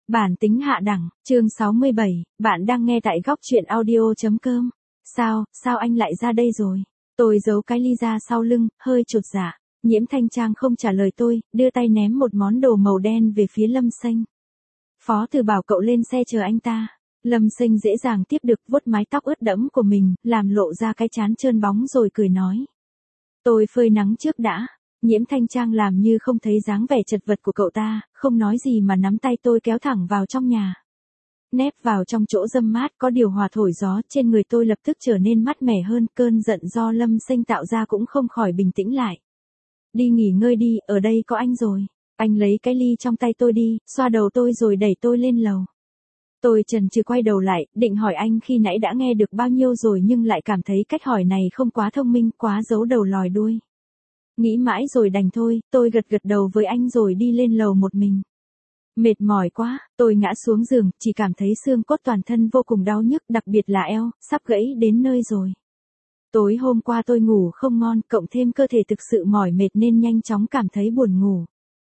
Bản tính hạ đẳng, chương 67, bạn đang nghe tại góc truyện audio.com. Sao anh lại ra đây rồi? Tôi giấu cái ly ra sau lưng, hơi chột dạ. Nhiễm Thanh Trang không trả lời tôi, đưa tay ném một món đồ màu đen về phía Lâm Sinh. Phó Từ bảo cậu lên xe chờ anh ta. Lâm Sinh dễ dàng tiếp được, vuốt mái tóc ướt đẫm của mình, làm lộ ra cái trán trơn bóng rồi cười nói. Tôi phơi nắng trước đã. Nhiễm Thanh Trang làm như không thấy dáng vẻ chật vật của cậu ta, không nói gì mà nắm tay tôi kéo thẳng vào trong nhà. Nép vào trong chỗ râm mát có điều hòa thổi gió, trên người tôi lập tức trở nên mát mẻ hơn, cơn giận do Lâm Sinh tạo ra cũng không khỏi bình tĩnh lại. Đi nghỉ ngơi đi, ở đây có anh rồi. Anh lấy cái ly trong tay tôi đi, xoa đầu tôi rồi đẩy tôi lên lầu. Tôi chần chừ quay đầu lại, định hỏi anh khi nãy đã nghe được bao nhiêu rồi nhưng lại cảm thấy cách hỏi này không quá thông minh, quá giấu đầu lòi đuôi. Nghĩ mãi rồi đành thôi, tôi gật đầu với anh rồi đi lên lầu một mình. Mệt mỏi quá, tôi ngã xuống giường, chỉ cảm thấy xương cốt toàn thân vô cùng đau nhức, đặc biệt là eo, sắp gãy đến nơi rồi. Tối hôm qua tôi ngủ không ngon, cộng thêm cơ thể thực sự mỏi mệt nên nhanh chóng cảm thấy buồn ngủ.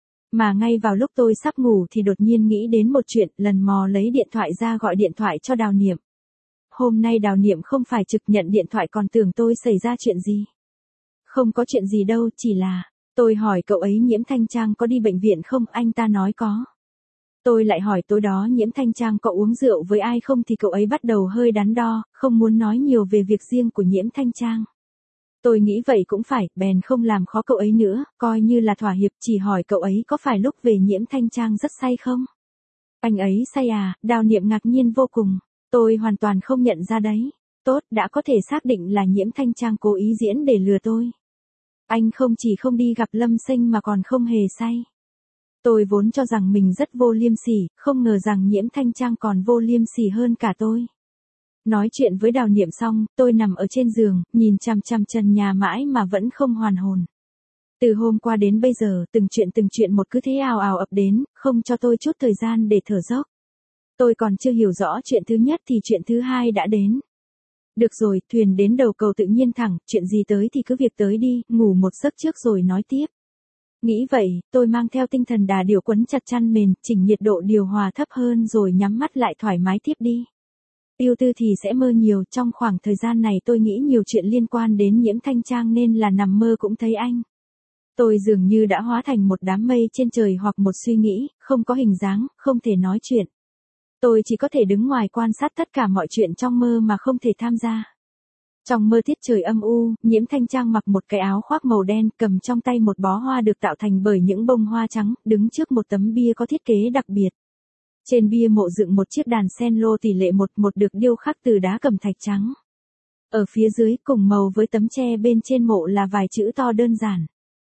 Mà ngay vào lúc tôi sắp ngủ thì đột nhiên nghĩ đến một chuyện, lần mò lấy điện thoại ra gọi điện thoại cho Đào Niệm. Hôm nay Đào Niệm không phải trực nhận điện thoại còn tưởng tôi xảy ra chuyện gì. Không có chuyện gì đâu, chỉ là, tôi hỏi cậu ấy Nhiễm Thanh Trang có đi bệnh viện không, anh ta nói có. Tôi lại hỏi tối đó Nhiễm Thanh Trang có uống rượu với ai không thì cậu ấy bắt đầu hơi đắn đo, không muốn nói nhiều về việc riêng của Nhiễm Thanh Trang. Tôi nghĩ vậy cũng phải, bèn không làm khó cậu ấy nữa, coi như là thỏa hiệp, chỉ hỏi cậu ấy có phải lúc về Nhiễm Thanh Trang rất say không? Anh ấy say à? Đào Niệm ngạc nhiên vô cùng, tôi hoàn toàn không nhận ra đấy. Tốt, đã có thể xác định là Nhiễm Thanh Trang cố ý diễn để lừa tôi. Anh không chỉ không đi gặp Lâm Sinh mà còn không hề say. Tôi vốn cho rằng mình rất vô liêm sỉ, không ngờ rằng Nhiễm Thanh Trang còn vô liêm sỉ hơn cả tôi. Nói chuyện với Đào Niệm xong, tôi nằm ở trên giường, nhìn chằm chằm trần nhà mãi mà vẫn không hoàn hồn. Từ hôm qua đến bây giờ, từng chuyện một cứ thế ào ào ập đến, không cho tôi chút thời gian để thở dốc. Tôi còn chưa hiểu rõ chuyện thứ nhất thì chuyện thứ hai đã đến. Được rồi, thuyền đến đầu cầu tự nhiên thẳng, chuyện gì tới thì cứ việc tới đi, ngủ một giấc trước rồi nói tiếp. Nghĩ vậy, tôi mang theo tinh thần đà điểu quấn chặt chăn mền, chỉnh nhiệt độ điều hòa thấp hơn rồi nhắm mắt lại thoải mái tiếp đi. Yêu tư thì sẽ mơ nhiều, trong khoảng thời gian này tôi nghĩ nhiều chuyện liên quan đến Nhiễm Thanh Trang nên là nằm mơ cũng thấy anh. Tôi dường như đã hóa thành một đám mây trên trời hoặc một suy nghĩ, không có hình dáng, không thể nói chuyện. Tôi chỉ có thể đứng ngoài quan sát tất cả mọi chuyện trong mơ mà không thể tham gia. Trong mơ tiết trời âm u, Nhiễm Thanh Trang mặc một cái áo khoác màu đen, cầm trong tay một bó hoa được tạo thành bởi những bông hoa trắng, đứng trước một tấm bia có thiết kế đặc biệt. Trên bia mộ dựng một chiếc đàn sen lô tỷ lệ 1:1 được điêu khắc từ đá cẩm thạch trắng. Ở phía dưới cùng màu với tấm tre bên trên mộ là vài chữ to đơn giản.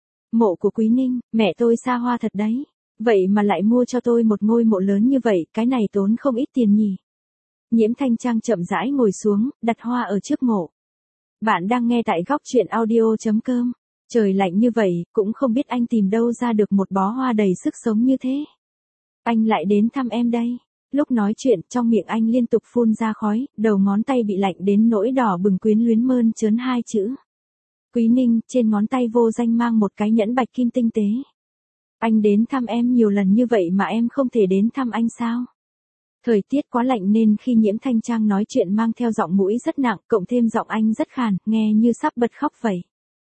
Mộ của Quý Ninh, mẹ tôi xa hoa thật đấy. Vậy mà lại mua cho tôi một ngôi mộ lớn như vậy, cái này tốn không ít tiền nhỉ. Nhiễm Thanh Trang chậm rãi ngồi xuống, đặt hoa ở trước mộ. Bạn đang nghe tại góc truyện audio.com. Trời lạnh như vậy, cũng không biết anh tìm đâu ra được một bó hoa đầy sức sống như thế. Anh lại đến thăm em đây. Lúc nói chuyện, trong miệng anh liên tục phun ra khói, đầu ngón tay bị lạnh đến nỗi đỏ bừng quyến luyến mơn trớn hai chữ. Quý Ninh, trên ngón tay vô danh mang một cái nhẫn bạch kim tinh tế. Anh đến thăm em nhiều lần như vậy mà em không thể đến thăm anh sao? Thời tiết quá lạnh nên khi Nhiễm Thanh Trang nói chuyện mang theo giọng mũi rất nặng, cộng thêm giọng anh rất khàn, nghe như sắp bật khóc vậy.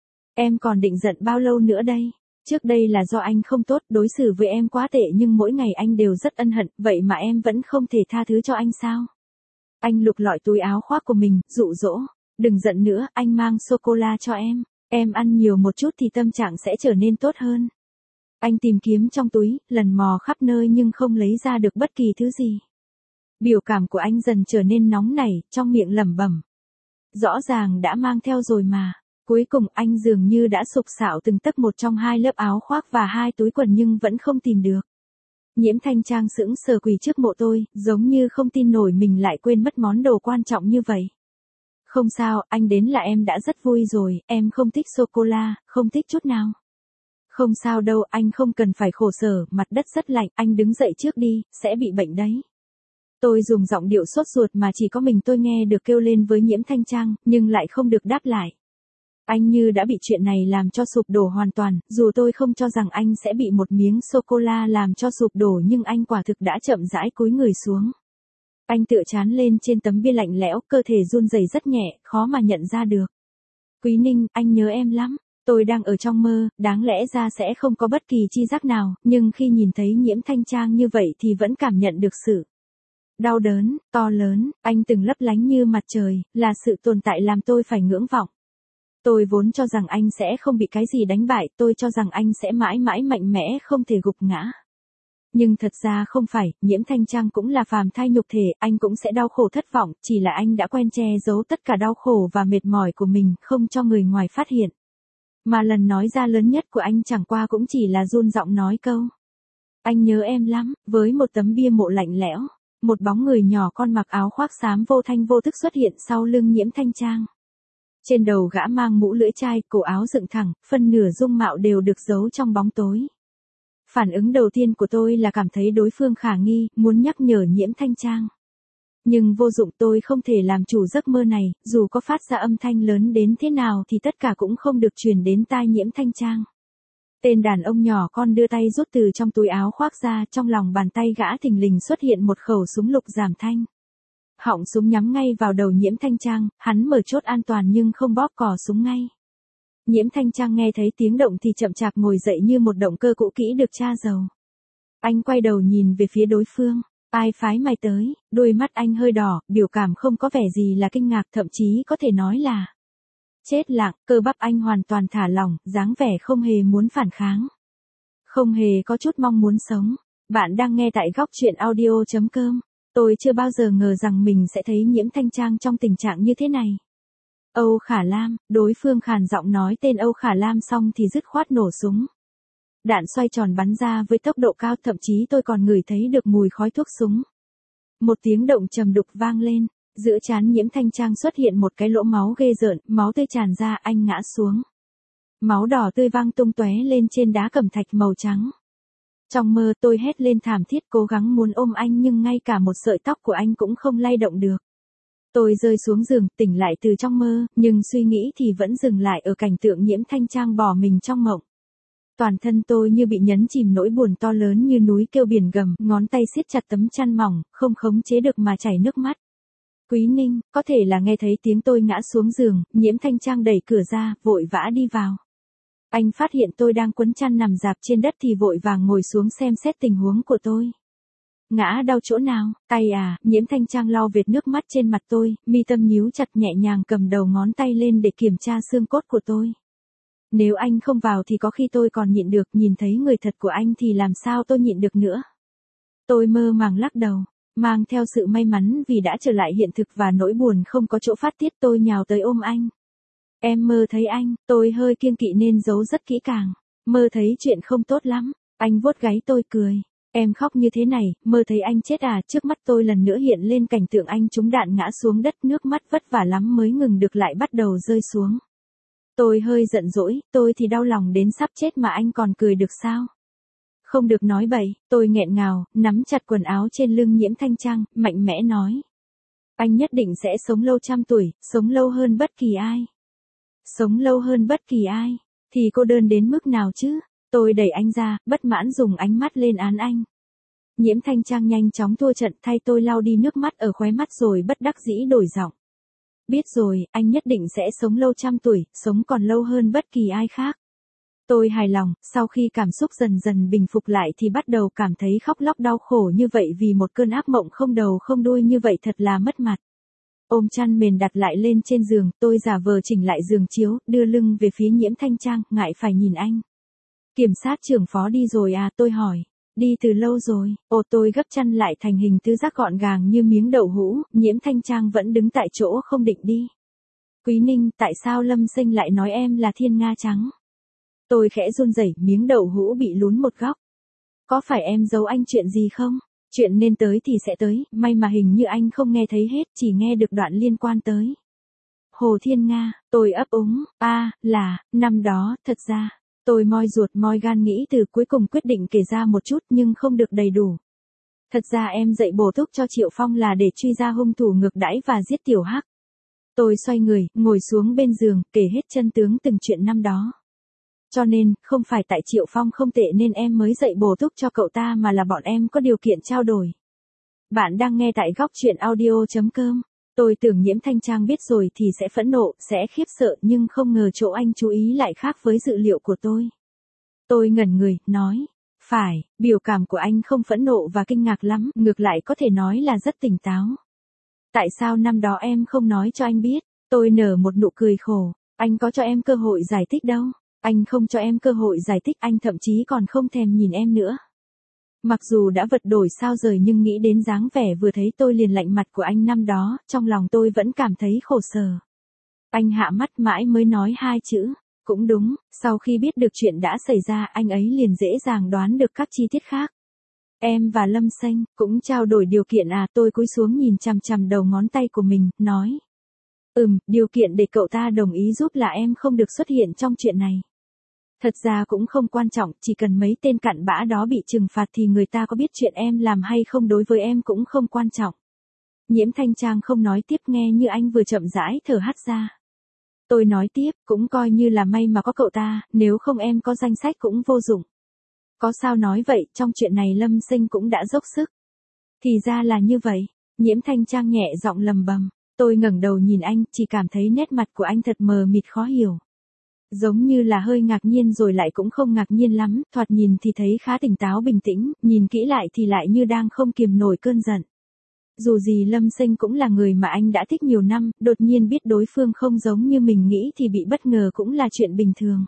Em còn định giận bao lâu nữa đây? Trước đây là do anh không tốt, đối xử với em quá tệ nhưng mỗi ngày anh đều rất ân hận, vậy mà em vẫn không thể tha thứ cho anh sao? Anh lục lọi túi áo khoác của mình, dụ dỗ. Đừng giận nữa, anh mang sô-cô-la cho em. Em ăn nhiều một chút thì tâm trạng sẽ trở nên tốt hơn. Anh tìm kiếm trong túi, lần mò khắp nơi nhưng không lấy ra được bất kỳ thứ gì. Biểu cảm của anh dần trở nên nóng nảy, trong miệng lẩm bẩm. Rõ ràng đã mang theo rồi mà. Cuối cùng anh dường như đã sục sạo từng tấc một trong hai lớp áo khoác và hai túi quần nhưng vẫn không tìm được. Nhiễm Thanh Trang sững sờ quỳ trước mộ tôi, giống như không tin nổi mình lại quên mất món đồ quan trọng như vậy. Không sao, anh đến là em đã rất vui rồi, em không thích sô-cô-la, không thích chút nào. Không sao đâu, anh không cần phải khổ sở, mặt đất rất lạnh, anh đứng dậy trước đi, sẽ bị bệnh đấy. Tôi dùng giọng điệu sốt ruột mà chỉ có mình tôi nghe được kêu lên với Nhiễm Thanh Trang, nhưng lại không được đáp lại. Anh như đã bị chuyện này làm cho sụp đổ hoàn toàn, dù tôi không cho rằng anh sẽ bị một miếng sô-cô-la làm cho sụp đổ nhưng anh quả thực đã chậm rãi cúi người xuống. Anh tựa trán lên trên tấm bia lạnh lẽo, cơ thể run rẩy rất nhẹ, khó mà nhận ra được. Quý Ninh, anh nhớ em lắm. Tôi đang ở trong mơ, đáng lẽ ra sẽ không có bất kỳ chi giác nào, nhưng khi nhìn thấy Nhiễm Thanh Trang như vậy thì vẫn cảm nhận được sự đau đớn, to lớn, anh từng lấp lánh như mặt trời, là sự tồn tại làm tôi phải ngưỡng vọng. Tôi vốn cho rằng anh sẽ không bị cái gì đánh bại, tôi cho rằng anh sẽ mãi mãi mạnh mẽ không thể gục ngã. Nhưng thật ra không phải, Nhiễm Thanh Trang cũng là phàm thai nhục thể, anh cũng sẽ đau khổ thất vọng, chỉ là anh đã quen che giấu tất cả đau khổ và mệt mỏi của mình, không cho người ngoài phát hiện. Mà lần nói ra lớn nhất của anh chẳng qua cũng chỉ là run giọng nói câu. Anh nhớ em lắm, với một tấm bia mộ lạnh lẽo, một bóng người nhỏ con mặc áo khoác xám vô thanh vô thức xuất hiện sau lưng Nhiễm Thanh Trang. Trên đầu gã mang mũ lưỡi chai, cổ áo dựng thẳng, phân nửa dung mạo đều được giấu trong bóng tối. Phản ứng đầu tiên của tôi là cảm thấy đối phương khả nghi, muốn nhắc nhở Nhiễm Thanh Trang. Nhưng vô dụng, tôi không thể làm chủ giấc mơ này, dù có phát ra âm thanh lớn đến thế nào thì tất cả cũng không được truyền đến tai Nhiễm Thanh Trang. Tên đàn ông nhỏ con đưa tay rút từ trong túi áo khoác ra, trong lòng bàn tay gã thình lình xuất hiện một khẩu súng lục giảm thanh. Họng súng nhắm ngay vào đầu Nhiễm Thanh Trang, hắn mở chốt an toàn nhưng không bóp cò súng ngay. Nhiễm Thanh Trang nghe thấy tiếng động thì chậm chạp ngồi dậy như một động cơ cũ kỹ được tra dầu. Anh quay đầu nhìn về phía đối phương. Ai phái mày tới? Đôi mắt anh hơi đỏ, biểu cảm không có vẻ gì là kinh ngạc, thậm chí có thể nói là chết lặng, cơ bắp anh hoàn toàn thả lỏng, dáng vẻ không hề muốn phản kháng. Không hề có chút mong muốn sống. Bạn đang nghe tại góc truyện audio.com. Tôi chưa bao giờ ngờ rằng mình sẽ thấy Nhiễm Thanh Trang trong tình trạng như thế này. Âu Khả Lam, đối phương khàn giọng nói tên Âu Khả Lam xong thì dứt khoát nổ súng. Đạn xoay tròn bắn ra với tốc độ cao, thậm chí tôi còn ngửi thấy được mùi khói thuốc súng. Một tiếng động trầm đục vang lên, giữa trán Nhiễm Thanh Trang xuất hiện một cái lỗ máu ghê rợn, máu tươi tràn ra, anh ngã xuống. Máu đỏ tươi văng tung tóe lên trên đá cẩm thạch màu trắng. Trong mơ tôi hét lên thảm thiết, cố gắng muốn ôm anh nhưng ngay cả một sợi tóc của anh cũng không lay động được. Tôi rơi xuống giường, tỉnh lại từ trong mơ, nhưng suy nghĩ thì vẫn dừng lại ở cảnh tượng Nhiễm Thanh Trang bỏ mình trong mộng. Toàn thân tôi như bị nhấn chìm, nỗi buồn to lớn như núi kêu biển gầm, ngón tay siết chặt tấm chăn mỏng, không khống chế được mà chảy nước mắt. Quý Ninh, có thể là nghe thấy tiếng tôi ngã xuống giường, Nhiễm Thanh Trang đẩy cửa ra, vội vã đi vào. Anh phát hiện tôi đang quấn chăn nằm rạp trên đất thì vội vàng ngồi xuống xem xét tình huống của tôi. Ngã đau chỗ nào? Tay à? Nhiễm Thanh Trang lau vệt nước mắt trên mặt tôi, mi tâm nhíu chặt, nhẹ nhàng cầm đầu ngón tay lên để kiểm tra xương cốt của tôi. Nếu anh không vào thì có khi tôi còn nhịn được, nhìn thấy người thật của anh thì làm sao tôi nhịn được nữa. Tôi mơ màng lắc đầu, mang theo sự may mắn vì đã trở lại hiện thực và nỗi buồn không có chỗ phát tiết, tôi nhào tới ôm anh. Em mơ thấy anh, tôi hơi kiêng kỵ nên giấu rất kỹ càng. Mơ thấy chuyện không tốt lắm, anh vuốt gáy tôi cười. Em khóc như thế này, mơ thấy anh chết à? Trước mắt tôi lần nữa hiện lên cảnh tượng anh trúng đạn ngã xuống đất, nước mắt vất vả lắm mới ngừng được lại bắt đầu rơi xuống. Tôi hơi giận dỗi, tôi thì đau lòng đến sắp chết mà anh còn cười được sao? Không được nói bậy, tôi nghẹn ngào, nắm chặt quần áo trên lưng Nhiễm Thanh Trang, mạnh mẽ nói. Anh nhất định sẽ sống lâu 100 tuổi, sống lâu hơn bất kỳ ai. Sống lâu hơn bất kỳ ai, thì cô đơn đến mức nào chứ? Tôi đẩy anh ra, bất mãn dùng ánh mắt lên án anh. Nhiễm Thanh Trang nhanh chóng thua trận, thay tôi lau đi nước mắt ở khóe mắt rồi bất đắc dĩ đổi giọng. Biết rồi, anh nhất định sẽ sống lâu 100 tuổi, sống còn lâu hơn bất kỳ ai khác. Tôi hài lòng, sau khi cảm xúc dần dần bình phục lại thì bắt đầu cảm thấy khóc lóc đau khổ như vậy vì một cơn ác mộng không đầu không đuôi như vậy thật là mất mặt. Ôm chăn mền đặt lại lên trên giường, tôi giả vờ chỉnh lại giường chiếu, đưa lưng về phía Nhiễm Thanh Trang, ngại phải nhìn anh. Kiểm sát trưởng phó đi rồi à? Tôi hỏi. Đi từ lâu rồi. Ồ, tôi gấp chăn lại thành hình tứ giác gọn gàng như miếng đậu hũ, Nhiễm Thanh Trang vẫn đứng tại chỗ không định đi. Quý Ninh, tại sao Lâm Sinh lại nói em là thiên nga trắng? Tôi khẽ run rẩy, miếng đậu hũ bị lún một góc. Có phải em giấu anh chuyện gì không? Chuyện nên tới thì sẽ tới, may mà hình như anh không nghe thấy hết, chỉ nghe được đoạn liên quan tới Hồ Thiên Nga. Tôi ấp úng, năm đó, thật ra, tôi moi ruột moi gan nghĩ từ cuối cùng quyết định kể ra một chút nhưng không được đầy đủ. Thật ra em dạy bổ túc cho Triệu Phong là để truy ra hung thủ ngược đãi và giết Tiểu Hắc. Tôi xoay người, ngồi xuống bên giường, kể hết chân tướng từng chuyện năm đó. Cho nên, không phải tại Triệu Phong không tệ nên em mới dạy bổ túc cho cậu ta mà là bọn em có điều kiện trao đổi. Bạn đang nghe tại góc chuyện audio.com. Tôi tưởng Nhiễm Thanh Trang biết rồi thì sẽ phẫn nộ, sẽ khiếp sợ nhưng không ngờ chỗ anh chú ý lại khác với dự liệu của tôi. Tôi ngẩn người, nói. Phải, biểu cảm của anh không phẫn nộ và kinh ngạc lắm, ngược lại có thể nói là rất tỉnh táo. Tại sao năm đó em không nói cho anh biết? Tôi nở một nụ cười khổ. Anh có cho em cơ hội giải thích đâu. Anh không cho em cơ hội giải thích, anh thậm chí còn không thèm nhìn em nữa. Mặc dù đã vật đổi sao rời nhưng nghĩ đến dáng vẻ vừa thấy tôi liền lạnh mặt của anh năm đó, trong lòng tôi vẫn cảm thấy khổ sở. Anh hạ mắt mãi mới nói hai chữ. Cũng đúng, sau khi biết được chuyện đã xảy ra anh ấy liền dễ dàng đoán được các chi tiết khác. Em và Lâm Xanh cũng trao đổi điều kiện à? Tôi cúi xuống nhìn chằm chằm đầu ngón tay của mình, nói. Điều kiện để cậu ta đồng ý giúp là em không được xuất hiện trong chuyện này. Thật ra cũng không quan trọng, chỉ cần mấy tên cặn bã đó bị trừng phạt thì người ta có biết chuyện em làm hay không đối với em cũng không quan trọng. Nhiễm Thanh Trang không nói tiếp, nghe như anh vừa chậm rãi thở hắt ra. Tôi nói tiếp, cũng coi như là may mà có cậu ta, nếu không em có danh sách cũng vô dụng. Có sao nói vậy, trong chuyện này Lâm Sinh cũng đã dốc sức. Thì ra là như vậy, Nhiễm Thanh Trang nhẹ giọng lầm bầm. Tôi ngẩng đầu nhìn anh, chỉ cảm thấy nét mặt của anh thật mờ mịt khó hiểu. Giống như là hơi ngạc nhiên rồi lại cũng không ngạc nhiên lắm, thoạt nhìn thì thấy khá tỉnh táo bình tĩnh, nhìn kỹ lại thì lại như đang không kiềm nổi cơn giận. Dù gì Lâm Sinh cũng là người mà anh đã thích nhiều năm, đột nhiên biết đối phương không giống như mình nghĩ thì bị bất ngờ cũng là chuyện bình thường.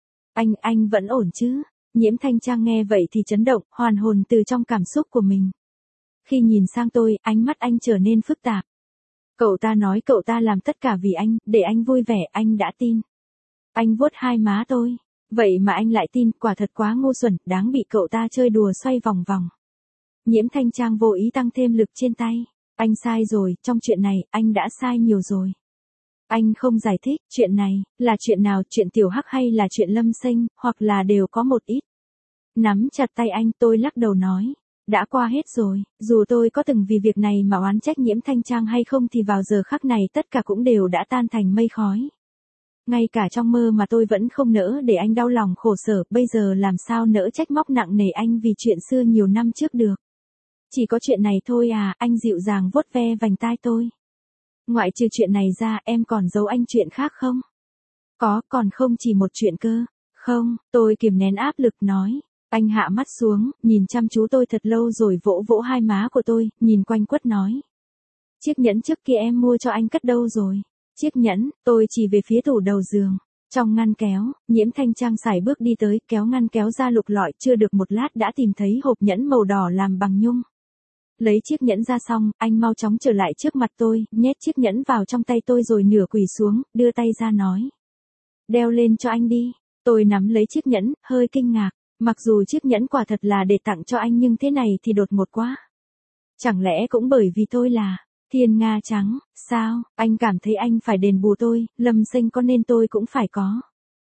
Anh vẫn ổn chứ? Nhiễm Thanh Trang nghe vậy thì chấn động, hoàn hồn từ trong cảm xúc của mình. Khi nhìn sang tôi, ánh mắt anh trở nên phức tạp. Cậu ta nói cậu ta làm tất cả vì anh, để anh vui vẻ, anh đã tin. Anh vuốt hai má tôi. Vậy mà anh lại tin, quả thật quá ngu xuẩn, đáng bị cậu ta chơi đùa xoay vòng vòng. Nhiễm Thanh Trang vô ý tăng thêm lực trên tay. Anh sai rồi, trong chuyện này, anh đã sai nhiều rồi. Anh không giải thích, chuyện này, là chuyện nào, chuyện Tiểu Hắc hay là chuyện Lâm Sinh, hoặc là đều có một ít. Nắm chặt tay anh, tôi lắc đầu nói. Đã qua hết rồi, dù tôi có từng vì việc này mà oán trách Nhiễm Thanh Trang hay không thì vào giờ khắc này tất cả cũng đều đã tan thành mây khói. Ngay cả trong mơ mà tôi vẫn không nỡ để anh đau lòng khổ sở, bây giờ làm sao nỡ trách móc nặng nề anh vì chuyện xưa nhiều năm trước được. Chỉ có chuyện này thôi à? Anh dịu dàng vuốt ve vành tai tôi. Ngoại trừ chuyện này ra, em còn giấu anh chuyện khác không? Có, còn không chỉ một chuyện cơ. Không, tôi kiềm nén áp lực nói. Anh hạ mắt xuống, nhìn chăm chú tôi thật lâu rồi vỗ vỗ hai má của tôi, nhìn quanh quất nói. Chiếc nhẫn trước kia em mua cho anh cất đâu rồi? Chiếc nhẫn, tôi chỉ về phía tủ đầu giường. Trong ngăn kéo, Nhiễm Thanh Trang sải bước đi tới, kéo ngăn kéo ra lục lọi, chưa được một lát đã tìm thấy hộp nhẫn màu đỏ làm bằng nhung. Lấy chiếc nhẫn ra xong, anh mau chóng trở lại trước mặt tôi, nhét chiếc nhẫn vào trong tay tôi rồi nửa quỳ xuống, đưa tay ra nói. Đeo lên cho anh đi. Tôi nắm lấy chiếc nhẫn, hơi kinh ngạc. Mặc dù chiếc nhẫn quả thật là để tặng cho anh nhưng thế này thì đột ngột quá. Chẳng lẽ cũng bởi vì tôi là thiên nga trắng, sao? Anh cảm thấy anh phải đền bù tôi, Lâm Sinh có nên tôi cũng phải có.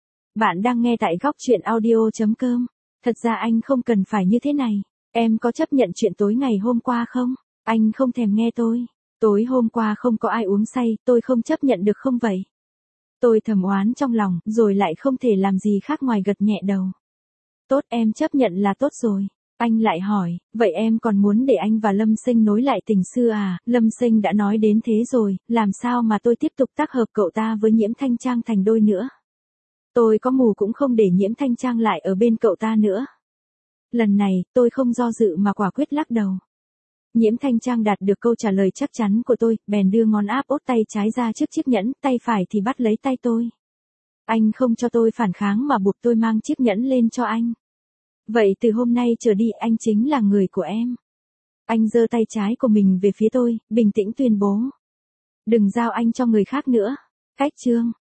Bạn đang nghe tại góc chuyện audio.com. Thật ra anh không cần phải như thế này. Em có chấp nhận chuyện tối ngày hôm qua không? Anh không thèm nghe tôi. Tối hôm qua không có ai uống say, tôi không chấp nhận được không vậy? Tôi thầm oán trong lòng, rồi lại không thể làm gì khác ngoài gật nhẹ đầu. Tốt, em chấp nhận là tốt rồi. Anh lại hỏi, vậy em còn muốn để anh và Lâm Sinh nối lại tình xưa à? Lâm Sinh đã nói đến thế rồi, làm sao mà tôi tiếp tục tác hợp cậu ta với Nhiễm Thanh Trang thành đôi nữa? Tôi có mù cũng không để Nhiễm Thanh Trang lại ở bên cậu ta nữa. Lần này, tôi không do dự mà quả quyết lắc đầu. Nhiễm Thanh Trang đạt được câu trả lời chắc chắn của tôi, bèn đưa ngón áp út tay trái ra trước chiếc nhẫn, tay phải thì bắt lấy tay tôi. Anh không cho tôi phản kháng mà buộc tôi mang chiếc nhẫn lên cho anh. Vậy từ hôm nay trở đi anh chính là người của em. Anh giơ tay trái của mình về phía tôi, bình tĩnh tuyên bố. Đừng giao anh cho người khác nữa. Cách chương.